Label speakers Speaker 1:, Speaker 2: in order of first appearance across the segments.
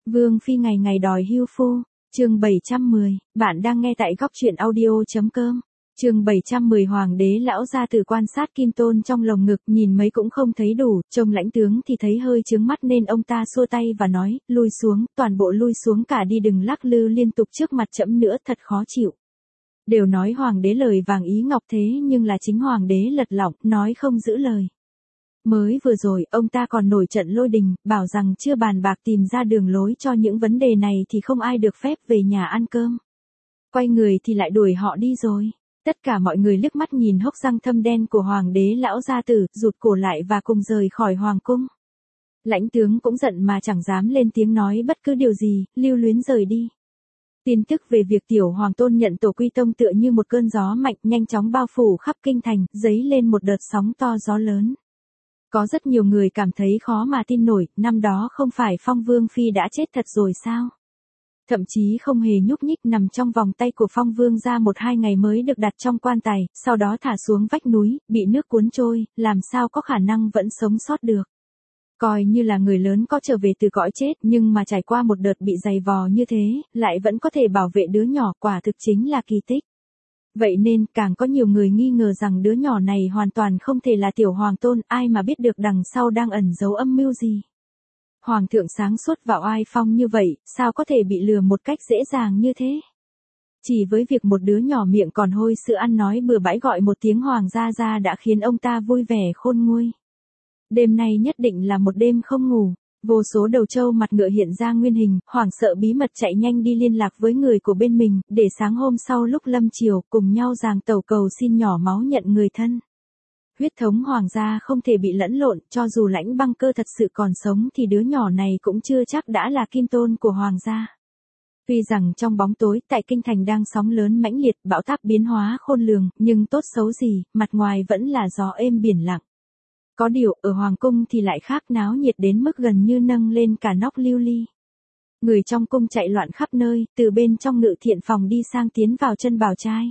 Speaker 1: Vương phi ngày ngày đòi hưu phu, chương 710, bạn đang nghe tại góc truyện audio.com. Chương 710 Hoàng đế lão gia tử quan sát Kim Tôn trong lồng ngực, nhìn mấy cũng không thấy đủ, trông lãnh tướng thì thấy hơi chướng mắt nên ông ta xua tay và nói, lui xuống, toàn bộ lui xuống cả đi, đừng lắc lư liên tục trước mặt trẫm nữa, thật khó chịu. Đều nói hoàng đế lời vàng ý ngọc thế nhưng là chính hoàng đế lật lọng, nói không giữ lời. Mới vừa rồi, ông ta còn nổi trận lôi đình, bảo rằng chưa bàn bạc tìm ra đường lối cho những vấn đề này thì không ai được phép về nhà ăn cơm. Quay người thì lại đuổi họ đi rồi. Tất cả mọi người liếc mắt nhìn hốc răng thâm đen của hoàng đế lão gia tử, rụt cổ lại và cùng rời khỏi hoàng cung. Lãnh tướng cũng giận mà chẳng dám lên tiếng nói bất cứ điều gì, lưu luyến rời đi. Tin tức về việc tiểu hoàng tôn nhận tổ quy tông tựa như một cơn gió mạnh nhanh chóng bao phủ khắp kinh thành, dấy lên một đợt sóng to gió lớn. Có rất nhiều người cảm thấy khó mà tin nổi, năm đó không phải Phong Vương Phi đã chết thật rồi sao? Thậm chí không hề nhúc nhích, nằm trong vòng tay của Phong Vương ra 1-2 ngày mới được đặt trong quan tài, sau đó thả xuống vách núi, bị nước cuốn trôi, làm sao có khả năng vẫn sống sót được. Coi như là người lớn có trở về từ cõi chết nhưng mà trải qua một đợt bị dày vò như thế, lại vẫn có thể bảo vệ đứa nhỏ, quả thực chính là kỳ tích. Vậy nên càng có nhiều người nghi ngờ rằng đứa nhỏ này hoàn toàn không thể là tiểu hoàng tôn, ai mà biết được đằng sau đang ẩn giấu âm mưu gì. Hoàng thượng sáng suốt và oai phong như vậy, sao có thể bị lừa một cách dễ dàng như thế? Chỉ với việc một đứa nhỏ miệng còn hôi sữa ăn nói bừa bãi gọi một tiếng hoàng gia gia đã khiến ông ta vui vẻ khôn nguôi. Đêm nay nhất định là một đêm không ngủ. Vô số đầu trâu mặt ngựa hiện ra nguyên hình, hoảng sợ bí mật chạy nhanh đi liên lạc với người của bên mình, để sáng hôm sau lúc lâm chiều cùng nhau giằng tàu cầu xin nhỏ máu nhận người thân. Huyết thống hoàng gia không thể bị lẫn lộn, cho dù Lãnh Băng Cơ thật sự còn sống thì đứa nhỏ này cũng chưa chắc đã là Kim Tôn của hoàng gia. Tuy rằng trong bóng tối tại kinh thành đang sóng lớn mãnh liệt, bão táp biến hóa khôn lường, nhưng tốt xấu gì, mặt ngoài vẫn là gió êm biển lặng. Có điều, ở hoàng cung thì lại khác, náo nhiệt đến mức gần như nâng lên cả nóc lưu ly. Người trong cung chạy loạn khắp nơi, từ bên trong ngự thiện phòng đi sang tiến vào chân bảo trai.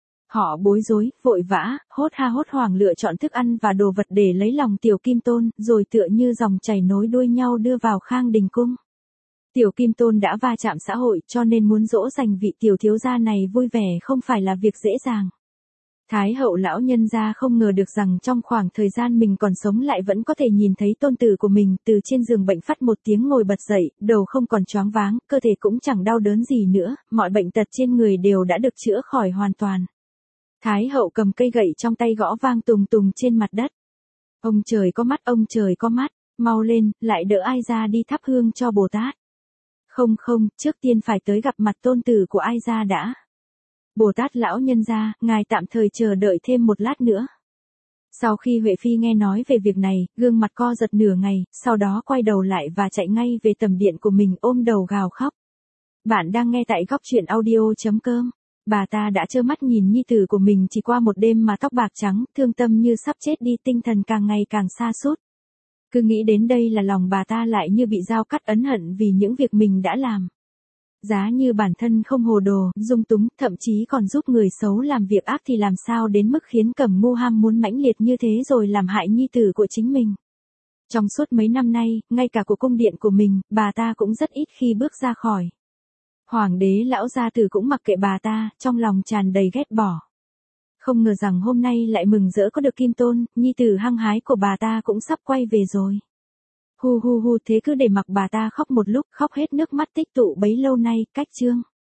Speaker 1: Họ bối rối, vội vã, hốt ha hốt hoảng lựa chọn thức ăn và đồ vật để lấy lòng tiểu Kim Tôn, rồi tựa như dòng chảy nối đuôi nhau đưa vào Khang Đình cung. Tiểu Kim Tôn đã va chạm xã hội, cho nên muốn dỗ dành vị tiểu thiếu gia này vui vẻ không phải là việc dễ dàng. Thái hậu lão nhân gia không ngờ được rằng trong khoảng thời gian mình còn sống lại vẫn có thể nhìn thấy tôn tử của mình từ trên giường bệnh phắt một tiếng ngồi bật dậy, đầu không còn choáng váng, cơ thể cũng chẳng đau đớn gì nữa, mọi bệnh tật trên người đều đã được chữa khỏi hoàn toàn. Thái hậu cầm cây gậy trong tay gõ vang tùng tùng trên mặt đất. Ông trời có mắt, ông trời có mắt, mau lên, lại đỡ ai ra đi thắp hương cho Bồ Tát. Không, trước tiên phải tới gặp mặt tôn tử của ai ra đã. Bồ Tát lão nhân gia, ngài tạm thời chờ đợi thêm một lát nữa. Sau khi Huệ Phi nghe nói về việc này, gương mặt co giật nửa ngày, sau đó quay đầu lại và chạy ngay về tầm điện của mình ôm đầu gào khóc. Bạn đang nghe tại góc truyện audio.com. Bà ta đã trơ mắt nhìn nhi tử của mình chỉ qua một đêm mà tóc bạc trắng, thương tâm như sắp chết đi, tinh thần càng ngày càng sa sút. Cứ nghĩ đến đây là lòng bà ta lại như bị dao cắt, ấn hận vì những việc mình đã làm. Giá như bản thân không hồ đồ, dung túng, thậm chí còn giúp người xấu làm việc ác thì làm sao đến mức khiến Cẩm Ngu ham muốn mãnh liệt như thế rồi làm hại nhi tử của chính mình. Trong suốt mấy năm nay, ngay cả của cung điện của mình, bà ta cũng rất ít khi bước ra khỏi. Hoàng đế lão gia tử cũng mặc kệ bà ta, trong lòng tràn đầy ghét bỏ. Không ngờ rằng hôm nay lại mừng rỡ có được Kim Tôn, nhi tử hăng hái của bà ta cũng sắp quay về rồi. Hu, thế cứ để mặc bà ta khóc một lúc, khóc hết nước mắt tích tụ bấy lâu nay, cách chương.